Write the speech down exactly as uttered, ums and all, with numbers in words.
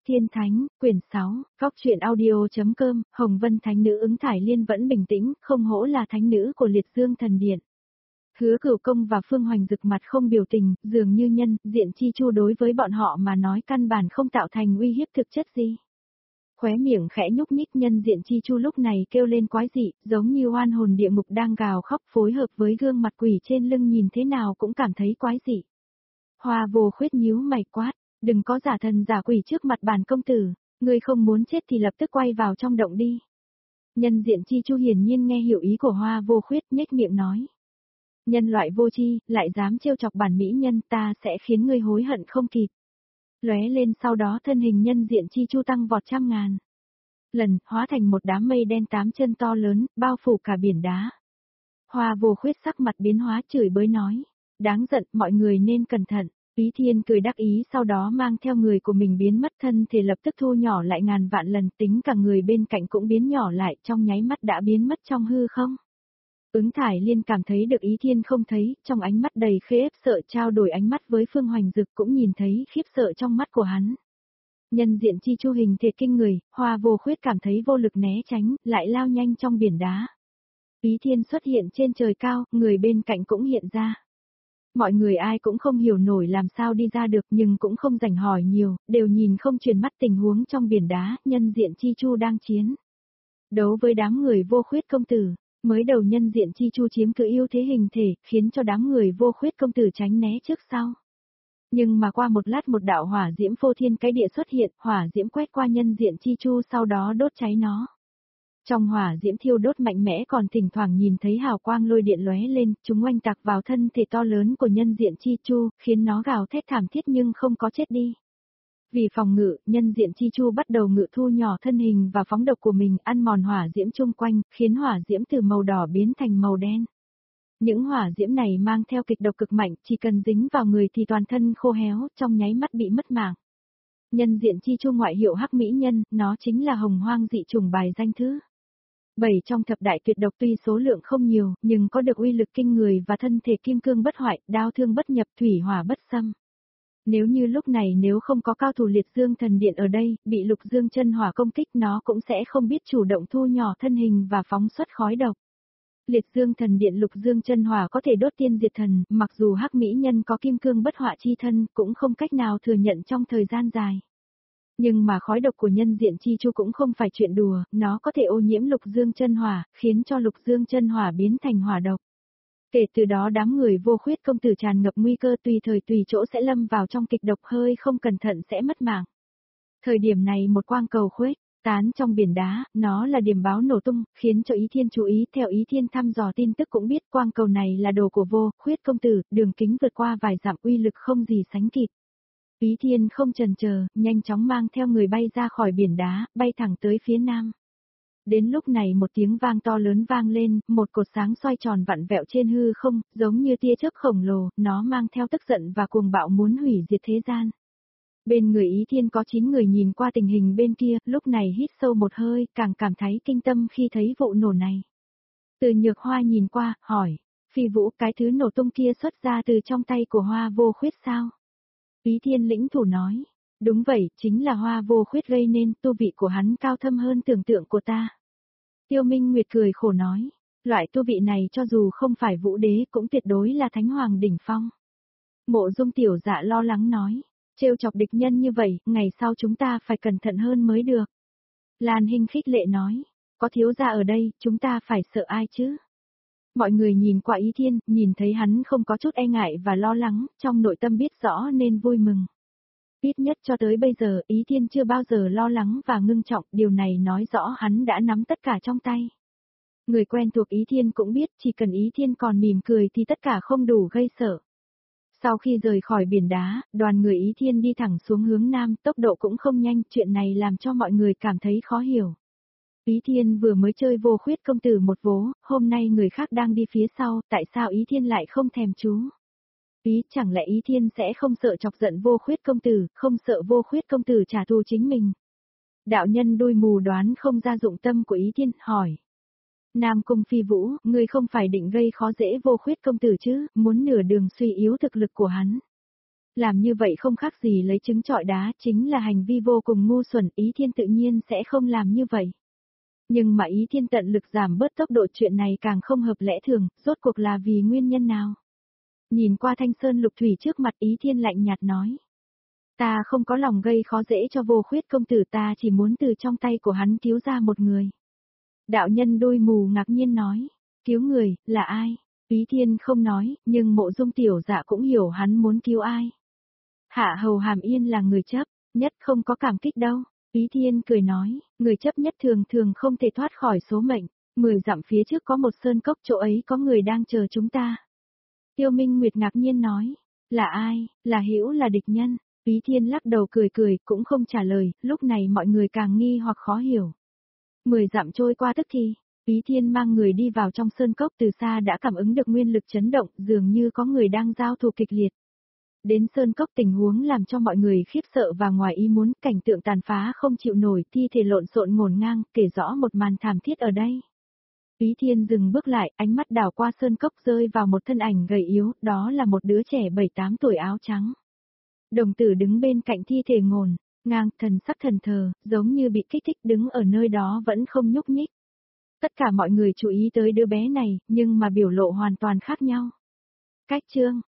Tiên Thánh, quyển sáu, Góc truyện audio.com, Hồng Vân Thánh Nữ ứng Thải Liên vẫn bình tĩnh, không hổ là thánh nữ của Liệt Dương Thần Điện. Hứa Cửu Công và Phương Hoành Dực mặt không biểu tình, dường như nhân, diện chi chu đối với bọn họ mà nói căn bản không tạo thành uy hiếp thực chất gì. Khóe miệng khẽ nhúc nhích, nhân diện chi chu lúc này kêu lên quái dị, giống như oan hồn địa ngục đang gào khóc, phối hợp với gương mặt quỷ trên lưng nhìn thế nào cũng cảm thấy quái dị. Hoa Vô Khuyết nhíu mày quát, đừng có giả thần giả quỷ trước mặt bản công tử, ngươi không muốn chết thì lập tức quay vào trong động đi. Nhân diện chi chu hiển nhiên nghe hiểu ý của Hoa Vô Khuyết, nhếch miệng nói. Nhân loại vô tri, lại dám trêu chọc bản mỹ nhân, ta sẽ khiến ngươi hối hận không kịp. Lóe lên sau đó thân hình nhân diện chi chu tăng vọt trăm ngàn lần, hóa thành một đám mây đen tám chân to lớn, bao phủ cả biển đá. Hoa Vô Khuyết sắc mặt biến hóa, chửi bới nói, đáng giận, mọi người nên cẩn thận. Ý Thiên cười đắc ý, sau đó mang theo người của mình biến mất, thân thể lập tức thu nhỏ lại ngàn vạn lần, tính cả người bên cạnh cũng biến nhỏ lại, trong nháy mắt đã biến mất trong hư không. Ứng Thải Liên cảm thấy được Ý Thiên không thấy, trong ánh mắt đầy khiếp sợ, trao đổi ánh mắt với Phương Hoành Dực cũng nhìn thấy khiếp sợ trong mắt của hắn. Nhân diện chi chu hình thể kinh người, Hoa Vô Khuyết cảm thấy vô lực né tránh, lại lao nhanh trong biển đá. Ý Thiên xuất hiện trên trời cao, người bên cạnh cũng hiện ra. Mọi người ai cũng không hiểu nổi làm sao đi ra được, nhưng cũng không rảnh hỏi nhiều, đều nhìn không chuyển mắt tình huống trong biển đá, nhân diện chi chu đang chiến đấu với đám người Vô Khuyết công tử. Mới đầu nhân diện chi chu chiếm cứ ưu thế hình thể, khiến cho đám người Vô Khuyết công tử tránh né trước sau. Nhưng mà qua một lát một đạo hỏa diễm phô thiên cái địa xuất hiện, hỏa diễm quét qua nhân diện chi chu sau đó đốt cháy nó. Trong hỏa diễm thiêu đốt mạnh mẽ, còn thỉnh thoảng nhìn thấy hào quang lôi điện lóe lên, chúng oanh tạc vào thân thể to lớn của nhân diện chi chu, khiến nó gào thét thảm thiết nhưng không có chết đi. Vì phòng ngự, nhân diện chi chu bắt đầu ngự thu nhỏ thân hình và phóng độc của mình, ăn mòn hỏa diễm chung quanh, khiến hỏa diễm từ màu đỏ biến thành màu đen. Những hỏa diễm này mang theo kịch độc cực mạnh, chỉ cần dính vào người thì toàn thân khô héo, trong nháy mắt bị mất mạng. Nhân diện chi chu ngoại hiệu Hắc Mỹ Nhân, nó chính là hồng hoang dị chủng bài danh thứ bảy trong thập đại tuyệt độc, tuy số lượng không nhiều, nhưng có được uy lực kinh người và thân thể kim cương bất hoại, đao thương bất nhập, thủy hỏa bất xâm. Nếu như lúc này nếu không có cao thủ Liệt Dương Thần Điện ở đây, bị Lục Dương chân hỏa công kích nó cũng sẽ không biết chủ động thu nhỏ thân hình và phóng xuất khói độc. Liệt Dương Thần Điện Lục Dương chân hỏa có thể đốt tiên diệt thần, mặc dù Hắc Mỹ Nhân có kim cương bất họa chi thân, cũng không cách nào thừa nhận trong thời gian dài. Nhưng mà khói độc của nhân diện chi chu cũng không phải chuyện đùa, nó có thể ô nhiễm Lục Dương chân hỏa, khiến cho Lục Dương chân hỏa biến thành hỏa độc. Kể từ đó đám người Vô Khuyết công tử tràn ngập nguy cơ, tùy thời tùy chỗ sẽ lâm vào trong kịch độc, hơi không cẩn thận sẽ mất mạng. Thời điểm này một quang cầu khuếch tán trong biển đá, nó là điểm báo nổ tung, khiến cho Ý Thiên chú ý, theo Ý Thiên thăm dò tin tức cũng biết quang cầu này là đồ của Vô Khuyết công tử, đường kính vượt qua vài dặm, uy lực không gì sánh kịp. Ý Thiên không chần chờ, nhanh chóng mang theo người bay ra khỏi biển đá, bay thẳng tới phía nam. Đến lúc này một tiếng vang to lớn vang lên, một cột sáng xoay tròn vặn vẹo trên hư không, giống như tia chớp khổng lồ, nó mang theo tức giận và cuồng bạo muốn hủy diệt thế gian. Bên người Ý Thiên có chín người nhìn qua tình hình bên kia, lúc này hít sâu một hơi, càng cảm thấy kinh tâm khi thấy vụ nổ này. Từ Nhược Hoa nhìn qua, hỏi, Phi Vũ, cái thứ nổ tung kia xuất ra từ trong tay của Hoa Vô Khuyết sao? Ý Thiên lĩnh thủ nói, đúng vậy, chính là Hoa Vô Khuyết gây nên, tu vị của hắn cao thâm hơn tưởng tượng của ta. Tiêu Minh Nguyệt cười khổ nói, loại tu vị này cho dù không phải vũ đế cũng tuyệt đối là thánh hoàng đỉnh phong. Mộ Dung tiểu dạ lo lắng nói, trêu chọc địch nhân như vậy, ngày sau chúng ta phải cẩn thận hơn mới được. Lan Hinh khích lệ nói, có thiếu gia ở đây, chúng ta phải sợ ai chứ? Mọi người nhìn qua Ý Thiên, nhìn thấy hắn không có chút e ngại và lo lắng, trong nội tâm biết rõ nên vui mừng. Ít nhất cho tới bây giờ, Ý Thiên chưa bao giờ lo lắng và ngưng trọng, điều này nói rõ hắn đã nắm tất cả trong tay. Người quen thuộc Ý Thiên cũng biết, chỉ cần Ý Thiên còn mỉm cười thì tất cả không đủ gây sợ. Sau khi rời khỏi biển đá, đoàn người Ý Thiên đi thẳng xuống hướng nam, tốc độ cũng không nhanh, chuyện này làm cho mọi người cảm thấy khó hiểu. Ý Thiên vừa mới chơi Vô Khuyết công tử một vố, hôm nay người khác đang đi phía sau, tại sao Ý Thiên lại không thèm chú? Ý chẳng lẽ Ý Thiên sẽ không sợ chọc giận Vô Khuyết công tử, không sợ Vô Khuyết công tử trả thù chính mình? Đạo nhân đuôi mù đoán không ra dụng tâm của Ý Thiên, hỏi. Nam Cung Phi Vũ, ngươi không phải định gây khó dễ Vô Khuyết công tử chứ, muốn nửa đường suy yếu thực lực của hắn. Làm như vậy không khác gì lấy trứng trọi đá, chính là hành vi vô cùng ngu xuẩn, Ý Thiên tự nhiên sẽ không làm như vậy. Nhưng mà Ý Thiên tận lực giảm bớt tốc độ, chuyện này càng không hợp lẽ thường, rốt cuộc là vì nguyên nhân nào? Nhìn qua Thanh Sơn Lục Thủy trước mặt, Ý Thiên lạnh nhạt nói. Ta không có lòng gây khó dễ cho Vô Khuyết công tử, ta chỉ muốn từ trong tay của hắn cứu ra một người. Đạo nhân đôi mù ngạc nhiên nói. Cứu người, là ai? Ý Thiên không nói, nhưng Mộ Dung tiểu dạ cũng hiểu hắn muốn cứu ai. Hạ Hầu Hàm Yên là người chấp, nhất không có cảm kích đâu. Ý Thiên cười nói, người chấp nhất thường thường không thể thoát khỏi số mệnh. Mười dặm phía trước có một sơn cốc, chỗ ấy có người đang chờ chúng ta. Tiêu Minh Nguyệt ngạc nhiên nói, là ai, là hữu là địch nhân. Ý Thiên lắc đầu cười cười, cũng không trả lời, lúc này mọi người càng nghi hoặc khó hiểu. Mười dặm trôi qua tức thì, Ý Thiên mang người đi vào trong sơn cốc, từ xa đã cảm ứng được nguyên lực chấn động, dường như có người đang giao thủ kịch liệt. Đến sơn cốc, tình huống làm cho mọi người khiếp sợ và ngoài ý muốn, cảnh tượng tàn phá không chịu nổi, thi thể lộn xộn ngổn ngang, kể rõ một màn thảm thiết ở đây. Ý Thiên dừng bước lại, ánh mắt đảo qua sơn cốc rơi vào một thân ảnh gầy yếu, đó là một đứa trẻ bảy tám tuổi áo trắng. Đồng tử đứng bên cạnh thi thể ngổn ngang, thần sắc thần thờ, giống như bị kích thích, đứng ở nơi đó vẫn không nhúc nhích. Tất cả mọi người chú ý tới đứa bé này, nhưng mà biểu lộ hoàn toàn khác nhau. Cách chương